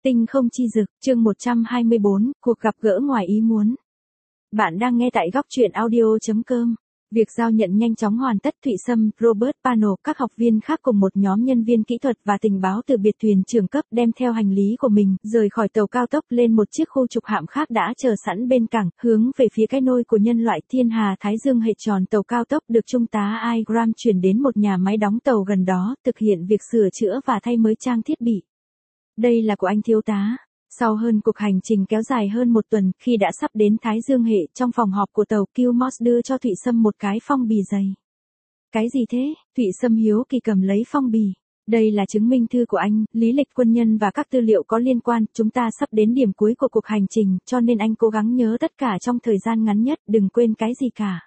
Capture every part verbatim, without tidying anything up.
Tinh không chi dực, chương một trăm hai mươi bốn, cuộc gặp gỡ ngoài ý muốn. Bạn đang nghe tại góc truyện audio.com. Việc giao nhận nhanh chóng hoàn tất. Thụy Sâm, Robert Pano, các học viên khác cùng một nhóm nhân viên kỹ thuật và tình báo từ biệt thuyền trưởng cấp đem theo hành lý của mình, rời khỏi tàu cao tốc lên một chiếc khu trục hạm khác đã chờ sẵn bên cảng, hướng về phía cái nôi của nhân loại Thiên Hà Thái Dương hệ tròn. Tàu cao tốc được Trung tá Igram chuyển đến một nhà máy đóng tàu gần đó, thực hiện việc sửa chữa và thay mới trang thiết bị. Đây là của anh thiếu tá. Sau hơn cuộc hành trình kéo dài hơn một tuần, khi đã sắp đến Thái Dương hệ, trong phòng họp của tàu, Kilmos đưa cho Thụy Sâm một cái phong bì dày. Cái gì thế? Thụy Sâm hiếu kỳ cầm lấy phong bì. Đây là chứng minh thư của anh, lý lịch quân nhân và các tư liệu có liên quan. Chúng ta sắp đến điểm cuối của cuộc hành trình, cho nên anh cố gắng nhớ tất cả trong thời gian ngắn nhất, đừng quên cái gì cả.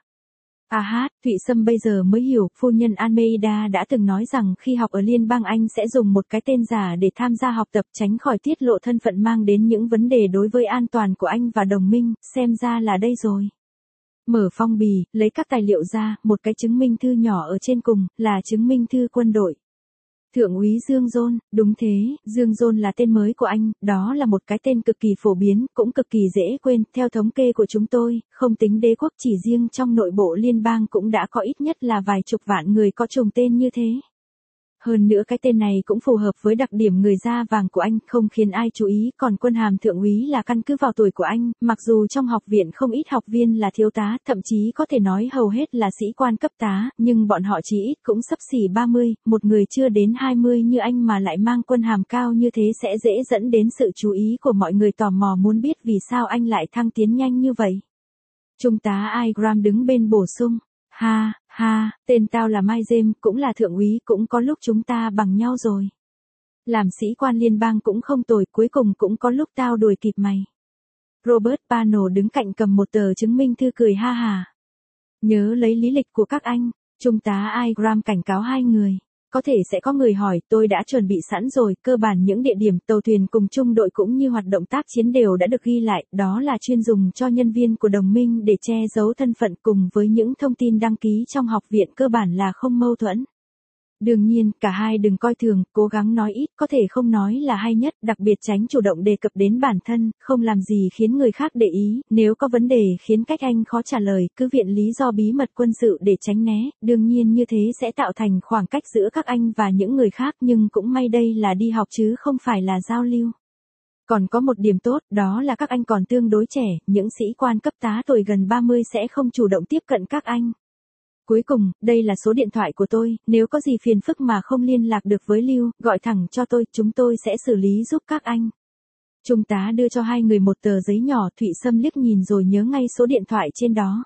À hát, Thụy Sâm bây giờ mới hiểu, phu nhân Almeida đã từng nói rằng khi học ở Liên bang Anh sẽ dùng một cái tên giả để tham gia học tập, tránh khỏi tiết lộ thân phận mang đến những vấn đề đối với an toàn của anh và đồng minh. Xem ra là đây rồi. Mở phong bì, lấy các tài liệu ra, một cái chứng minh thư nhỏ ở trên cùng, là chứng minh thư quân đội. Thượng úy Dương John, đúng thế, Dương John là tên mới của anh, đó là một cái tên cực kỳ phổ biến, cũng cực kỳ dễ quên. Theo thống kê của chúng tôi, không tính đế quốc, chỉ riêng trong nội bộ liên bang cũng đã có ít nhất là vài chục vạn người có trùng tên như thế. Hơn nữa cái tên này cũng phù hợp với đặc điểm người da vàng của anh, không khiến ai chú ý. Còn quân hàm thượng úy là căn cứ vào tuổi của anh, mặc dù trong học viện không ít học viên là thiếu tá, thậm chí có thể nói hầu hết là sĩ quan cấp tá, nhưng bọn họ chỉ ít cũng xấp xỉ ba mươi, một người chưa đến hai mươi như anh mà lại mang quân hàm cao như thế sẽ dễ dẫn đến sự chú ý của mọi người tò mò muốn biết vì sao anh lại thăng tiến nhanh như vậy. Trung tá Igram đứng bên bổ sung. Ha, ha, tên tao là Mai James, cũng là thượng úy, cũng có lúc chúng ta bằng nhau rồi. Làm sĩ quan liên bang cũng không tồi, cuối cùng cũng có lúc tao đuổi kịp mày. Robert Pano đứng cạnh cầm một tờ chứng minh thư cười ha hà. Nhớ lấy lý lịch của các anh, Trung tá Igram cảnh cáo hai người. Có thể sẽ có người hỏi, tôi đã chuẩn bị sẵn rồi, cơ bản những địa điểm, tàu thuyền cùng trung đội cũng như hoạt động tác chiến đều đã được ghi lại, đó là chuyên dùng cho nhân viên của đồng minh để che giấu thân phận, cùng với những thông tin đăng ký trong học viện cơ bản là không mâu thuẫn. Đương nhiên, cả hai đừng coi thường, cố gắng nói ít, có thể không nói là hay nhất, đặc biệt tránh chủ động đề cập đến bản thân, không làm gì khiến người khác để ý, nếu có vấn đề khiến cách anh khó trả lời, cứ viện lý do bí mật quân sự để tránh né, đương nhiên như thế sẽ tạo thành khoảng cách giữa các anh và những người khác, nhưng cũng may đây là đi học chứ không phải là giao lưu. Còn có một điểm tốt, đó là các anh còn tương đối trẻ, những sĩ quan cấp tá tuổi gần ba mươi sẽ không chủ động tiếp cận các anh. Cuối cùng, đây là số điện thoại của tôi, nếu có gì phiền phức mà không liên lạc được với Lưu, gọi thẳng cho tôi, chúng tôi sẽ xử lý giúp các anh. Trung tá đưa cho hai người một tờ giấy nhỏ, Thụy Sâm liếc nhìn rồi nhớ ngay số điện thoại trên đó.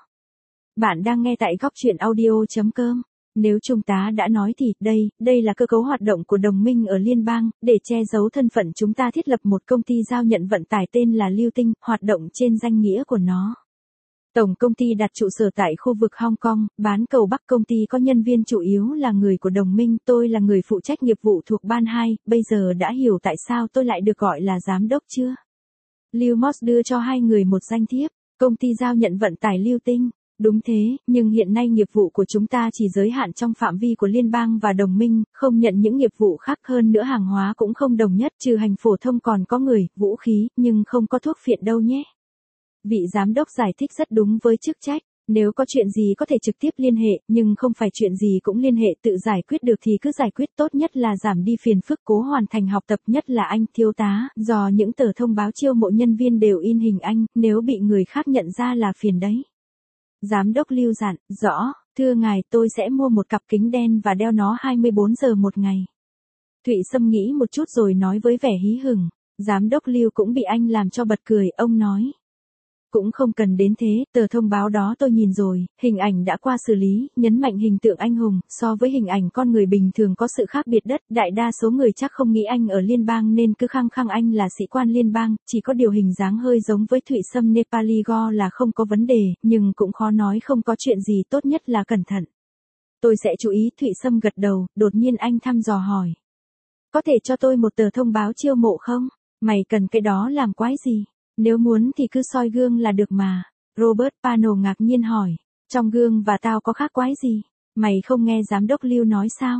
Bạn đang nghe tại góc truyện audio.com. Nếu Trung tá đã nói thì, đây, đây là cơ cấu hoạt động của đồng minh ở liên bang, để che giấu thân phận chúng ta thiết lập một công ty giao nhận vận tải tên là Lưu Tinh, hoạt động trên danh nghĩa của nó. Tổng công ty đặt trụ sở tại khu vực Hong Kong, bán cầu Bắc. Công ty có nhân viên chủ yếu là người của đồng minh, tôi là người phụ trách nghiệp vụ thuộc ban hai, bây giờ đã hiểu tại sao tôi lại được gọi là giám đốc chưa? Lưu Moss đưa cho hai người một danh thiếp, công ty giao nhận vận tải Lưu Tinh. Đúng thế, nhưng hiện nay nghiệp vụ của chúng ta chỉ giới hạn trong phạm vi của liên bang và đồng minh, không nhận những nghiệp vụ khác, hơn nữa hàng hóa cũng không đồng nhất, trừ hành phổ thông còn có người, vũ khí, nhưng không có thuốc phiện đâu nhé. Vị giám đốc giải thích rất đúng với chức trách, nếu có chuyện gì có thể trực tiếp liên hệ, nhưng không phải chuyện gì cũng liên hệ tự giải quyết được thì cứ giải quyết, tốt nhất là giảm đi phiền phức, cố hoàn thành học tập, nhất là anh thiếu tá, do những tờ thông báo chiêu mộ nhân viên đều in hình anh, nếu bị người khác nhận ra là phiền đấy. Giám đốc Lưu dặn, rõ, thưa ngài, tôi sẽ mua một cặp kính đen và đeo nó hai mươi bốn giờ một ngày. Thụy Sâm nghĩ một chút rồi nói với vẻ hí hửng, giám đốc Lưu cũng bị anh làm cho bật cười, ông nói. Cũng không cần đến thế, tờ thông báo đó tôi nhìn rồi, hình ảnh đã qua xử lý, nhấn mạnh hình tượng anh hùng, so với hình ảnh con người bình thường có sự khác biệt đất, đại đa số người chắc không nghĩ anh ở liên bang nên cứ khăng khăng anh là sĩ quan liên bang, chỉ có điều hình dáng hơi giống với Thụy Sâm Nepali Go là không có vấn đề, nhưng cũng khó nói không có chuyện gì, tốt nhất là cẩn thận. Tôi sẽ chú ý. Thụy Sâm gật đầu, đột nhiên anh thăm dò hỏi. Có thể cho tôi một tờ thông báo chiêu mộ không? Mày cần cái đó làm quái gì? Nếu muốn thì cứ soi gương là được mà. Robert Pano ngạc nhiên hỏi. Trong gương và tao có khác quái gì? Mày không nghe giám đốc Lưu nói sao?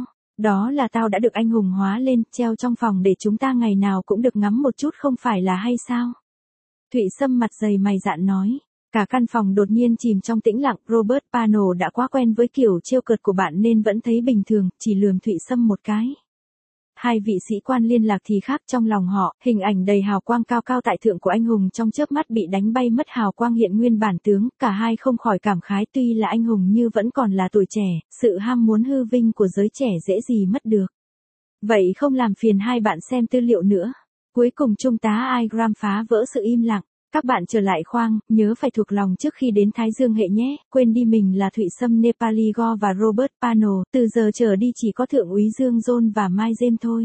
Đó là tao đã được anh hùng hóa lên, treo trong phòng để chúng ta ngày nào cũng được ngắm một chút không phải là hay sao? Thụy Sâm mặt dày mày dạn nói. Cả căn phòng đột nhiên chìm trong tĩnh lặng, Robert Pano đã quá quen với kiểu trêu cợt của bạn nên vẫn thấy bình thường, chỉ lườm Thụy Sâm một cái. Hai vị sĩ quan liên lạc thì khác, trong lòng họ, hình ảnh đầy hào quang cao cao tại thượng của anh hùng trong chớp mắt bị đánh bay mất hào quang hiện nguyên bản tướng, cả hai không khỏi cảm khái tuy là anh hùng như vẫn còn là tuổi trẻ, sự ham muốn hư vinh của giới trẻ dễ gì mất được. Vậy không làm phiền hai bạn xem tư liệu nữa. Cuối cùng Trung tá Igram phá vỡ sự im lặng. Các bạn trở lại khoang, nhớ phải thuộc lòng trước khi đến Thái Dương hệ nhé, quên đi mình là Thụy Sâm Nepaligor và Robert Pano, từ giờ trở đi chỉ có Thượng úy Dương John và Mai James thôi.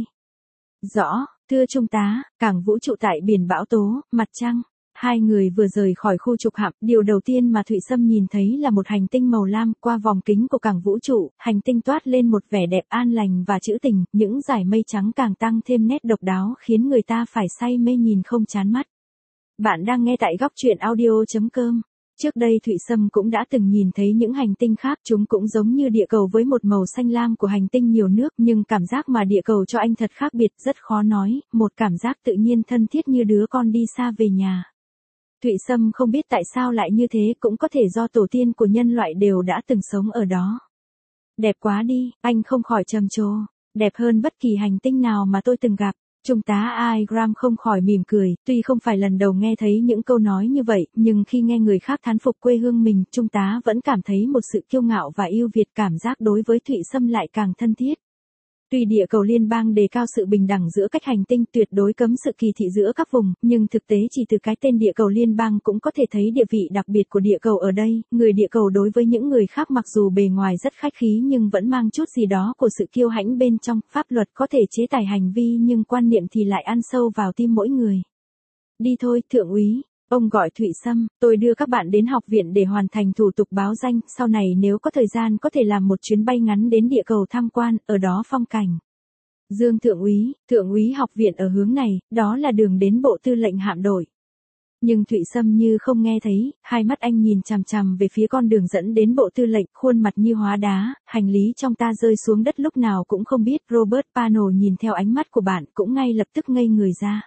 Rõ, thưa Trung tá, cảng vũ trụ tại biển bão tố, mặt trăng. Hai người vừa rời khỏi khu trục hạm, điều đầu tiên mà Thụy Sâm nhìn thấy là một hành tinh màu lam, qua vòng kính của cảng vũ trụ, hành tinh toát lên một vẻ đẹp an lành và trữ tình, những dải mây trắng càng tăng thêm nét độc đáo khiến người ta phải say mê nhìn không chán mắt. Bạn đang nghe tại góc truyện audio chấm com. Trước đây Thụy Sâm cũng đã từng nhìn thấy những hành tinh khác, chúng cũng giống như địa cầu với một màu xanh lam của hành tinh nhiều nước, nhưng cảm giác mà địa cầu cho anh thật khác biệt, rất khó nói, một cảm giác tự nhiên thân thiết như đứa con đi xa về nhà. Thụy Sâm không biết tại sao lại như thế, cũng có thể do tổ tiên của nhân loại đều đã từng sống ở đó. Đẹp quá đi, anh không khỏi trầm trồ, đẹp hơn bất kỳ hành tinh nào mà tôi từng gặp. Trung tá Igram không khỏi mỉm cười, tuy không phải lần đầu nghe thấy những câu nói như vậy, nhưng khi nghe người khác thán phục quê hương mình, Trung tá vẫn cảm thấy một sự kiêu ngạo và yêu Việt, cảm giác đối với Thụy Sâm lại càng thân thiết. Tuy địa cầu liên bang đề cao sự bình đẳng giữa các hành tinh, tuyệt đối cấm sự kỳ thị giữa các vùng, nhưng thực tế chỉ từ cái tên địa cầu liên bang cũng có thể thấy địa vị đặc biệt của địa cầu ở đây, người địa cầu đối với những người khác mặc dù bề ngoài rất khách khí nhưng vẫn mang chút gì đó của sự kiêu hãnh bên trong, pháp luật có thể chế tài hành vi nhưng quan niệm thì lại ăn sâu vào tim mỗi người. Đi thôi, thượng úy. Ông gọi Thụy Sâm, tôi đưa các bạn đến học viện để hoàn thành thủ tục báo danh, sau này nếu có thời gian có thể làm một chuyến bay ngắn đến địa cầu tham quan, ở đó phong cảnh. Dương thượng úy, thượng úy học viện ở hướng này, đó là đường đến bộ tư lệnh hạm đội. Nhưng Thụy Sâm như không nghe thấy, hai mắt anh nhìn chằm chằm về phía con đường dẫn đến bộ tư lệnh, khuôn mặt như hóa đá, hành lý trong ta rơi xuống đất lúc nào cũng không biết. Robert Pano nhìn theo ánh mắt của bạn cũng ngay lập tức ngây người ra.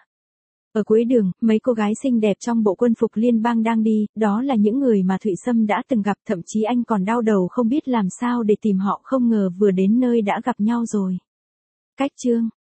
Ở cuối đường, mấy cô gái xinh đẹp trong bộ quân phục liên bang đang đi, đó là những người mà Thụy Sâm đã từng gặp, thậm chí anh còn đau đầu không biết làm sao để tìm họ, không ngờ vừa đến nơi đã gặp nhau rồi. Cách chương